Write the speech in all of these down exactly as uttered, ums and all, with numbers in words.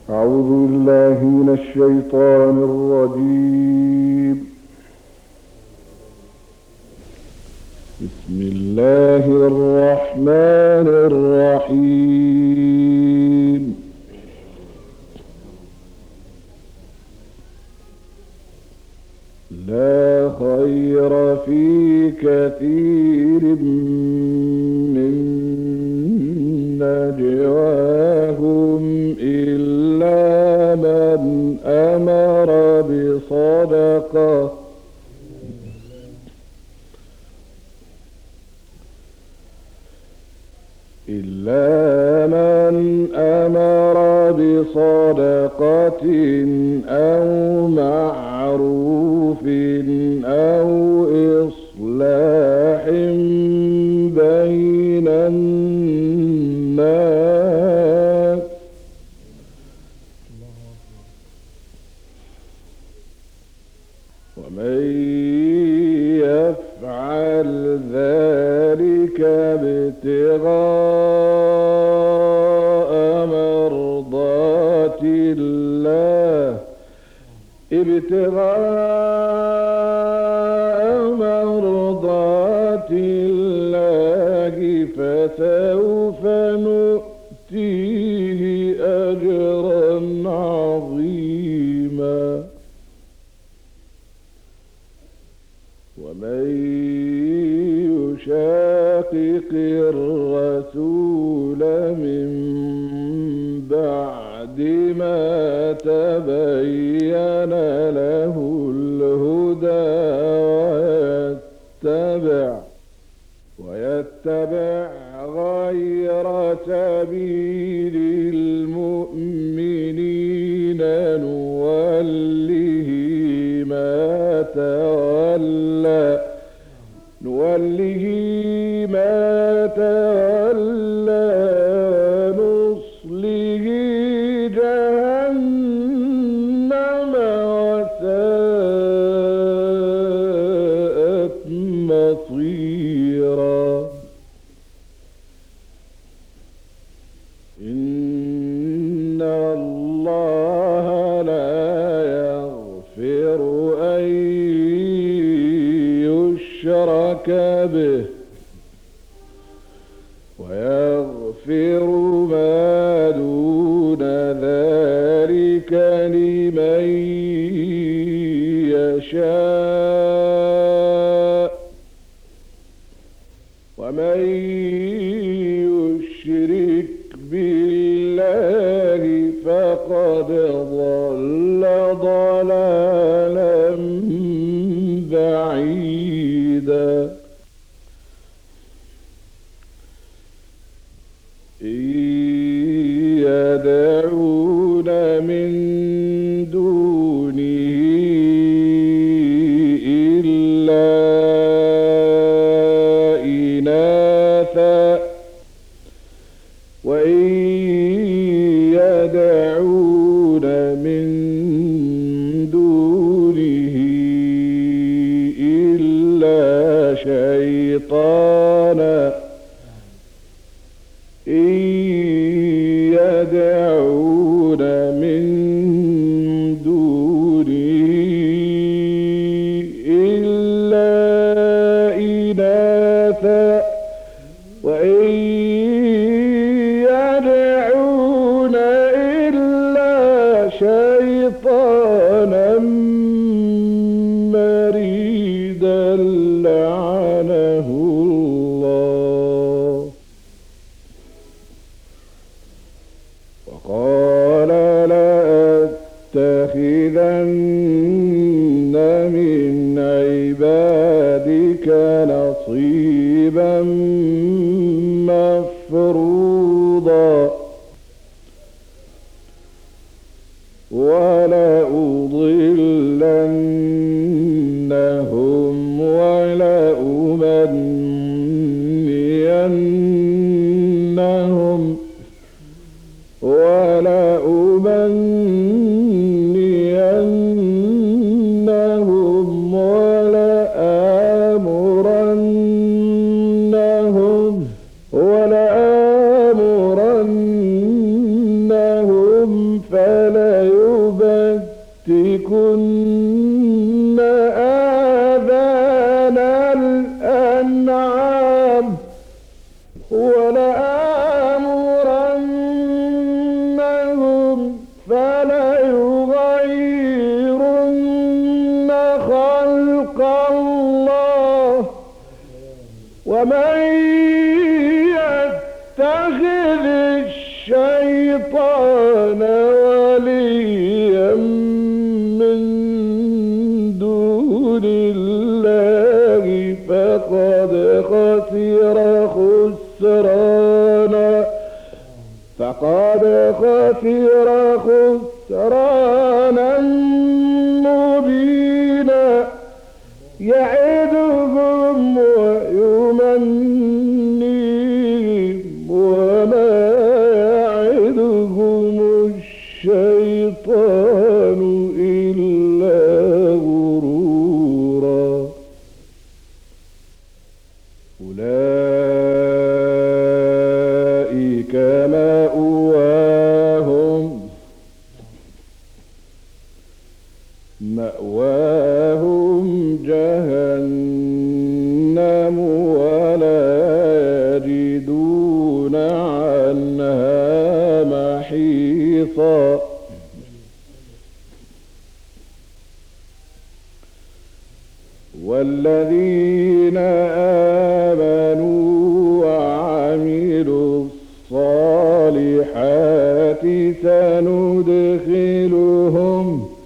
أعوذ بالله من الشيطان الرجيم. بسم الله الرحمن الرحيم. لا خير في كثير من نجواهم إلا من أمر بصدقة إلا من أمر بصدقة أو معروف أو إصلاح بين الناس ومن يفعل ذلك ابتغاء مرضات الله ابتغاء مرضات الله فسوف نؤتيه أجرا عظيما. ومن يشاقق الرسول من بعد ما تبين له الهدى ويتبع ويتبع غير سبيل المؤمنين نوله ما تولى نوله ما تولى ونصله جهنم وساءت مصيرا. إن الله لا يغفر أن يشرك به ويغفر ما دون ذلك لمن يشاء. ومن يشرك بالله فقد ضل ضلالا بعيدا. إن يدعون من دونه إلا إناثا وإن يدعون من دونه إلا شيطانا إن يدعون من دونه إلا إناثا وإن يدعون إلا شيطانا مريدا لعنه الله. وقال لأتخذن من عبادك نصيبا مفروضا ولأضلنهم ولأمنينهم ولأمنينهم ولآمرنهم ولآمرنهم فلا الشيطان وليا من دون الله فقد خسر خسرانا فقد خسر خسرانا مبينا يعدهم ويمنيهم وما يعدهم الشيطان إلا غرورا أولئك مأواهم مأواهم جهنم ولا يجدون عنها محيصا والذين آمنوا وعملوا الصالحات سندخلهم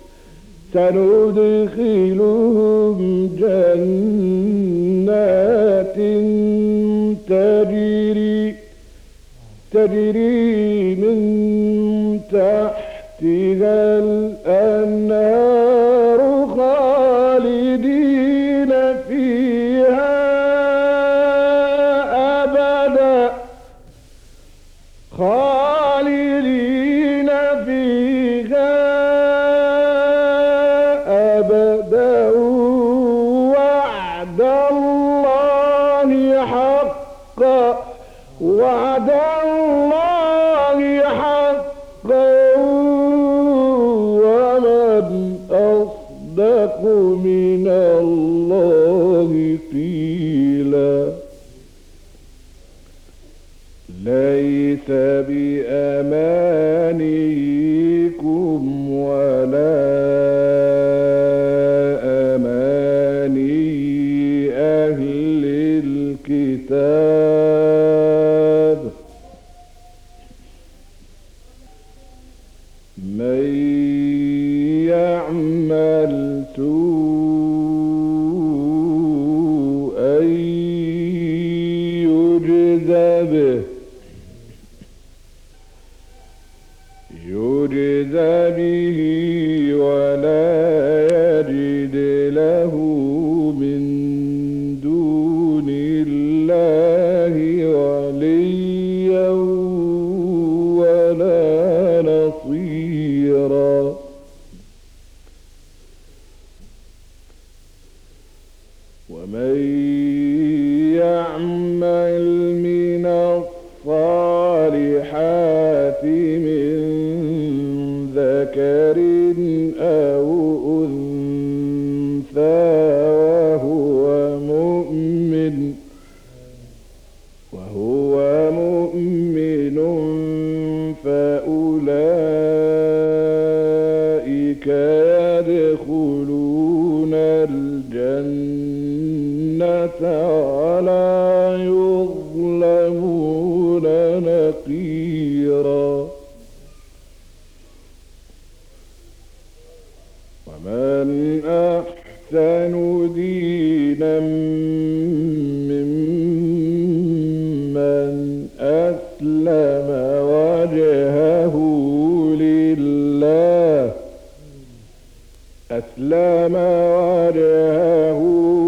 سندخلهم جنات تجري تجري من تحتها الأنهار خالدين فيها أبدا خالدين فيها أبدا وعد الله حقا وعد الله حقا ومن أصدق من الله قيلا ليس بأمانيكم ولا أماني أهل الكتاب من يعمل سوءا يجز به يجز به ولا يجد له من دون الله وليا ولا نصيرا ومن يعمل من الصالحات من ذكر أو أنثى وهو مؤمن وهو مؤمن فأولئك يدخلون الجنة ولا يظلمون نقيرا ومن أحسن دينا ممن أسلم وجهه لله أسلم وجهه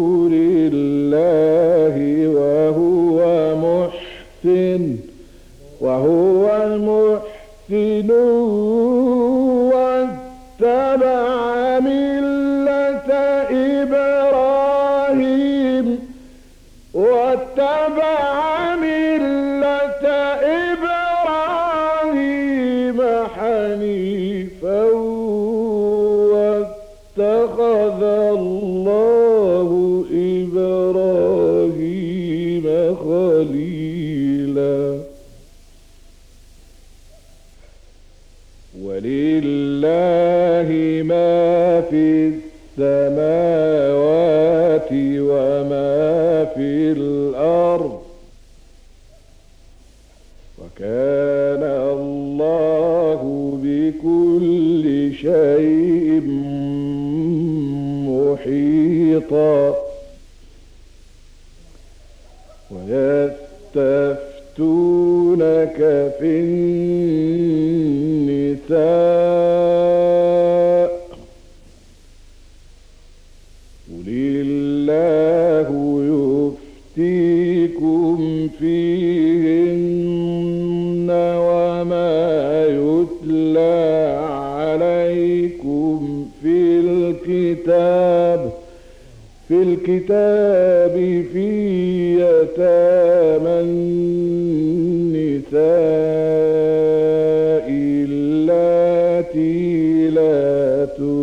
لله وهو محسن وهو محسن واتبع ملة إبراهيم واتبع ملة إبراهيم حنيفا واتخذ الله إبراهيم خليلا ولله ما في السماوات وما في الأرض وكان النساء قل الله يفتيكم فيهن وما يتلى عليكم في الكتاب في الكتاب في يتامى النساء اللاتي لا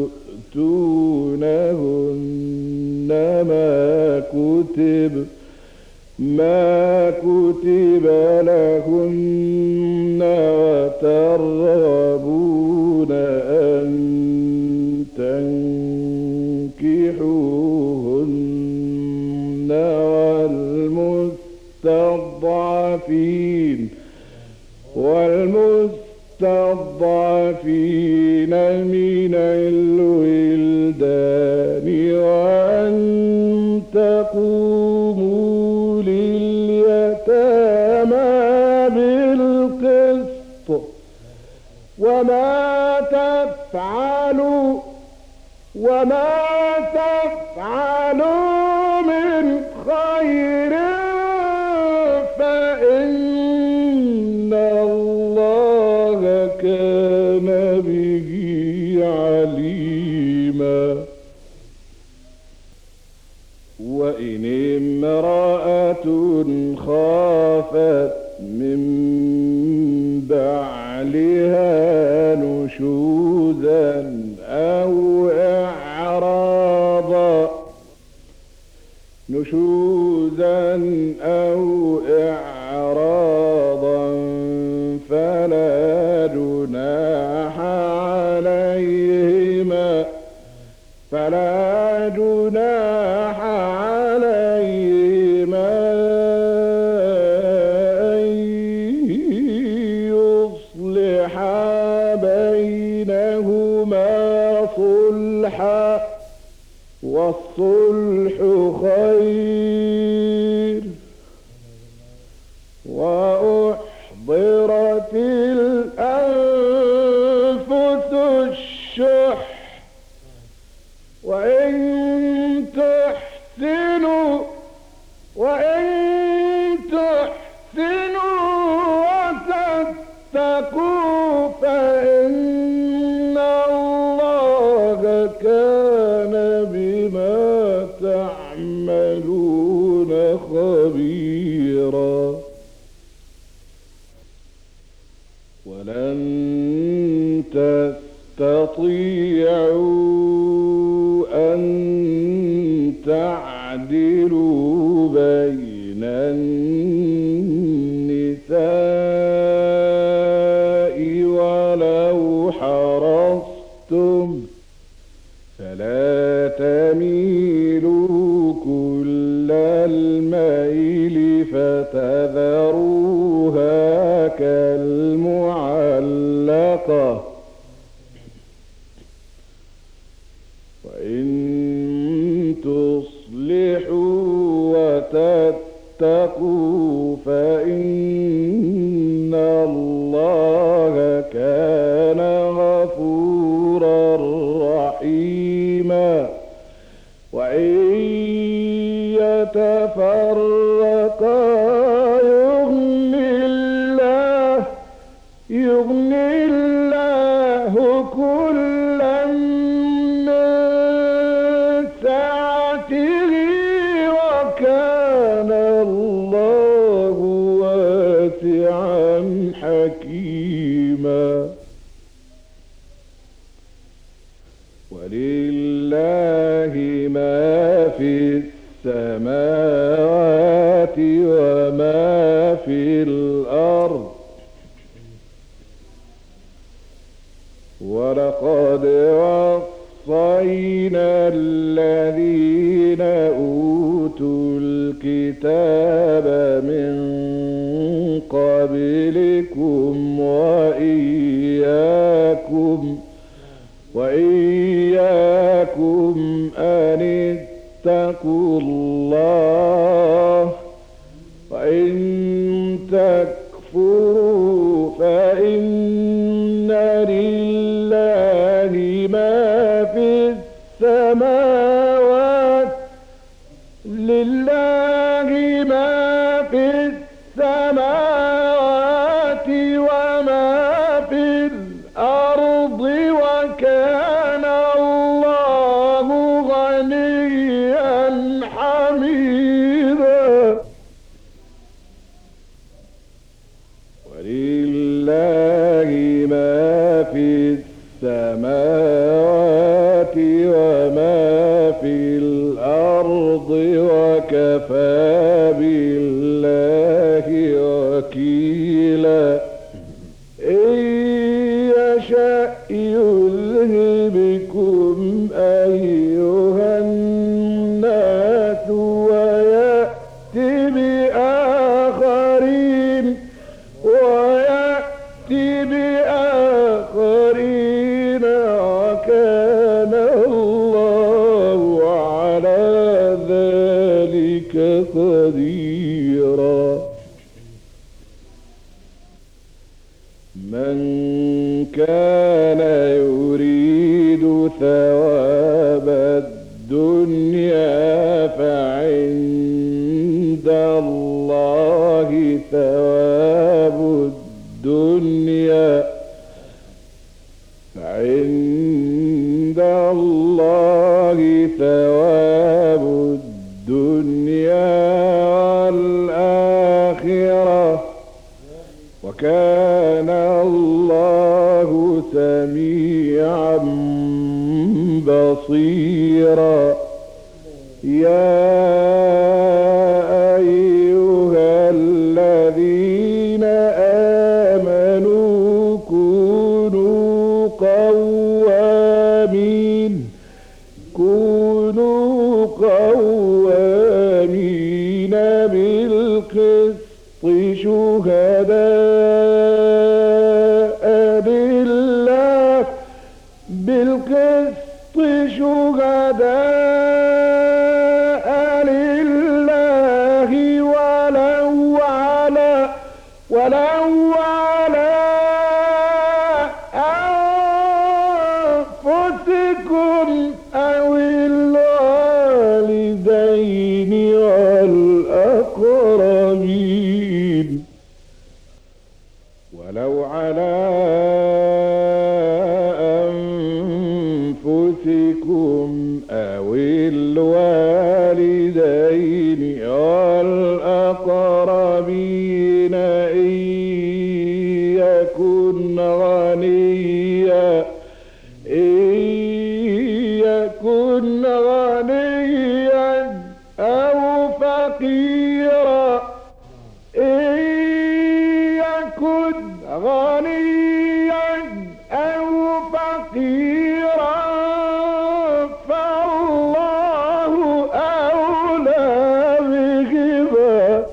تؤتونهن ما كتب ما كتب لهن وترغبون أن تنكحوهن والمستضعفين والمستضعفين من الولدان وأن تقوموا لليتامى بالقسط وما تفعلوا وما تفعلوا من خير فإن الله كان به عليما. وإن امرأة خافت من بعلها نشوزا أو إعراضا نشوزا أو إعراضا فلا جناح عليهما فلا جناح عليهما أن يصلحا بينهما صلحا والصلح خير وأحضرت الأنفس الشح وإن تحسنوا وإن تحسنوا وتتقوا فإن الله كان بما تعملون خبيرا. ولن تستطيعوا أن تعدلوا بين النساء ولو حرصتم فلا تميلوا كل الميل فتذروها كالمعلقة وإن تصلحوا وتتقوا فإن الله كان غفورا رحيما. وإن يتفرقا يغني الله يغني الله كلا من سعته وكان الله واسعا حكيما. ولله ما في السماوات وما في الأرض ولقد وصينا الذين أوتوا الكتاب من قبلكم وإياكم وإياكم أن اتقوا الله وإن تكفروا فإن لله ما في السماوات لله ما في السماوات وما في الأرض وكان الله غنيا حميدا. ولله ما في السماوات وما في الأرض وكفى بالله وكيلا. إن يشأ يذهبكم أيها الناس ويأتي بآخرين ويأتي بآخرين وكان الله على ذلك قديرا. من كان يريد ثواب الدنيا فعند الله ثواب الدنيا فعند الله ثواب الدنيا والآخرة وكان الله سميعا بصيرا. يا أيها الذين آمنوا كونوا قوامين كونوا قوامين بالقسط شهداء لله بالقسط شهداء لله ولو على ولو على أنفسكم أو الوالدين والأقربين ولو على أنفسكم أو الوالدين والأقربين إن يكن غنيا إن يكن غنيا أو فقيرا إن يكن غنيا أو فقيرا فالله أولى بهما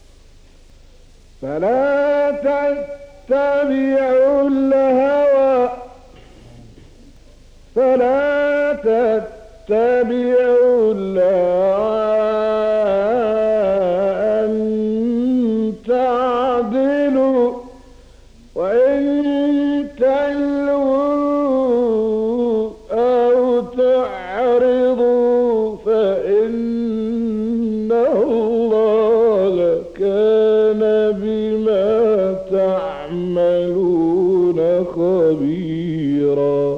فلا تتبعوا الهوى فلا تتبعوا الهوى أن تعدلوا وإن تلووا أو تعرضوا فإن الله كان بما تعملون خبيرا.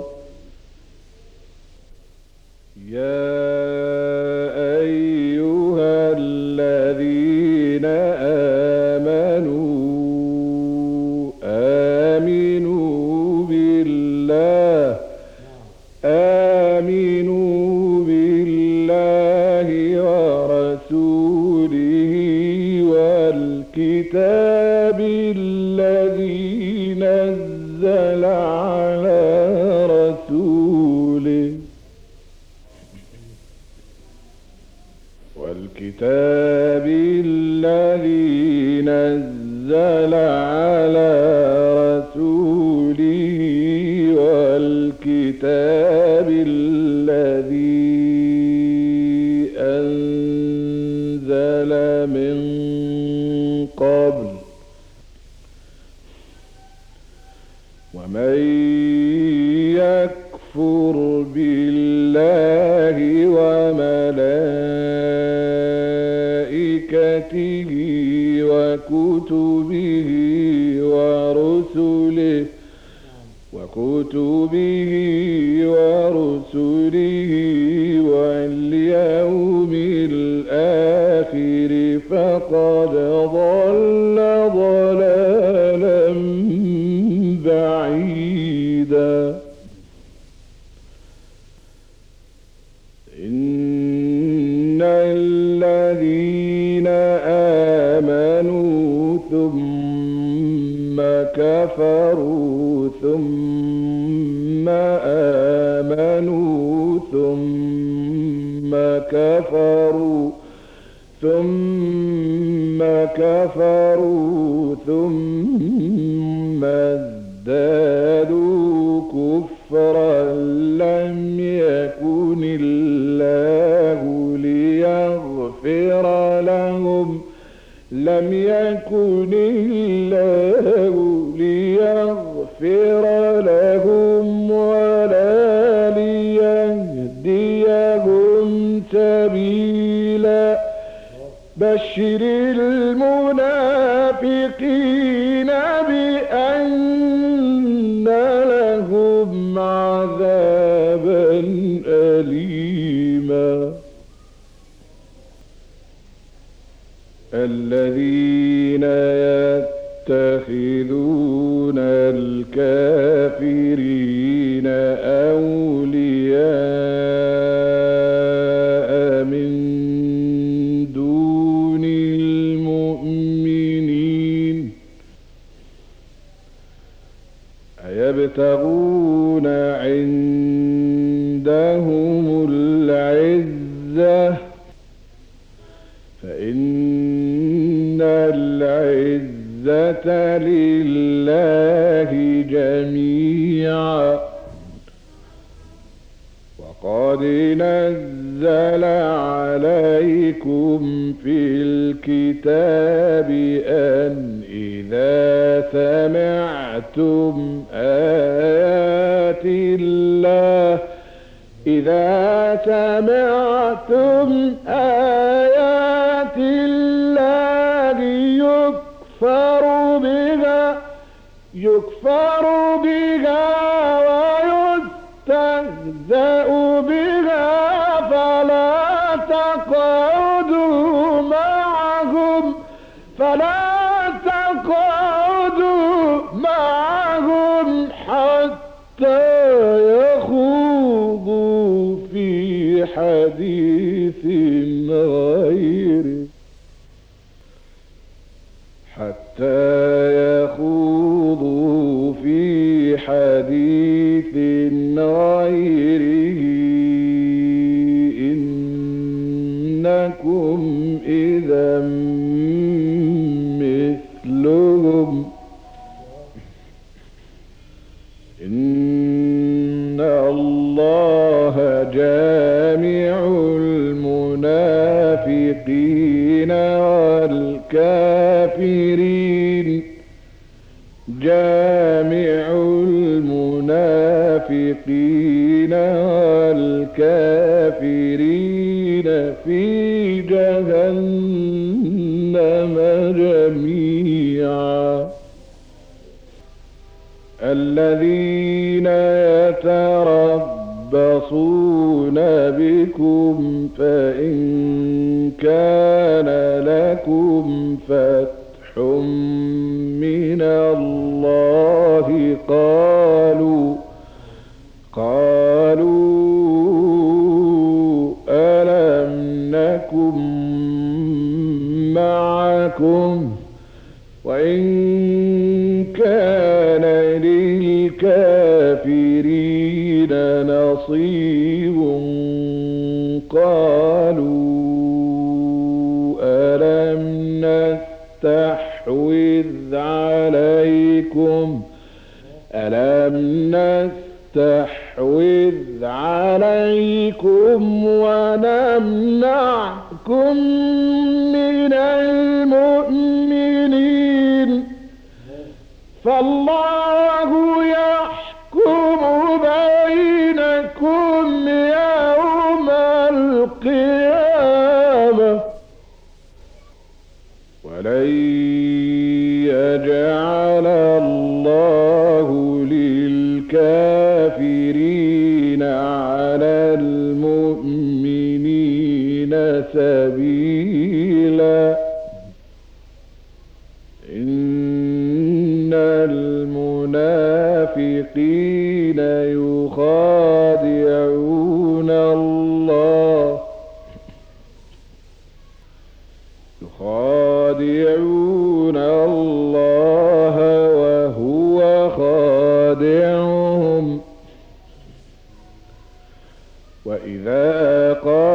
يا أيها الذين آمنوا آمنوا بالله آمنوا بالله ورسوله والكتاب الذي نزل على رسوله والكتاب الذي نزل على رسوله والكتاب الذي أنزل من قبل ومن يكفر بالله وملائكته وكتبه ورسله وكتبه ورسله واليوم الآخر فقد ضل ضلالا بعيدا. إن الذين آمنوا ثم كفروا ثم آمنوا ثم كفروا ثم كفروا ثم ازدادوا كفرا لم يكن الله ليغفر لهم لم يكن الله ليغفر لهم ولا ليهديهم سبيلا. بشر المنافقين بأن لهم عذابا أليما. الذين يتخذون الكافرين أولياء من دون المؤمنين أيبتغون عندهم العزة فإن العزة لله جميعا. وقد نزل عليكم في الكتاب أن إذا سمعتم آيات الله إذا سمعتم آيات الله يكفر بها يكفر بها ويستهزأ بها فلا تقعدوا معهم فلا تقعدوا معهم حتى يخوضوا في حديث غيره حتى يخوضوا في حديث غيره إنكم إذا مثلهم. إن الله جامع المنافقين والكافرين جامع المنافقين والكافرين في جهنم جميعا. الذين يتربصون بكم فإن كان لكم فتح من الله قالوا قالوا ألم نكن معكم وإن كان للكافرين نصيب قالوا ألم نستحوذ عليكم ألم نستحوذ عليكم ونمنعكم من المؤمنين فالله يا المنافقين يخادعون الله يخادعون الله وهو خادعهم وإذا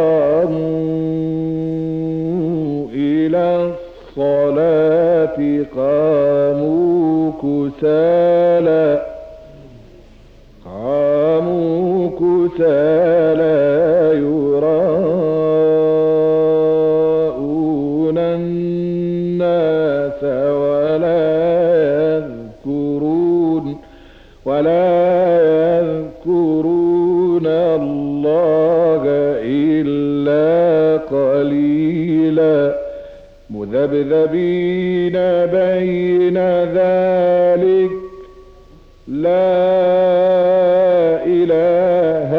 قاموا إلى الصلاة قاموا كسالى قاموا كسالى يراءون الناس ولا يذكرون ولا يذكرون الله إلا قليلا مذبذبين بين ذلك لا إله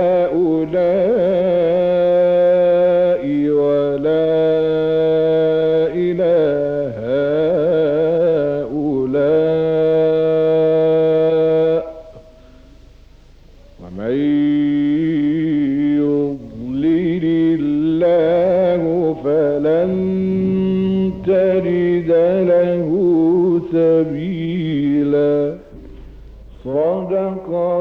هؤلاء ولا إله هؤلاء ومن يضلل الله فلن تجد له سبيلا صدق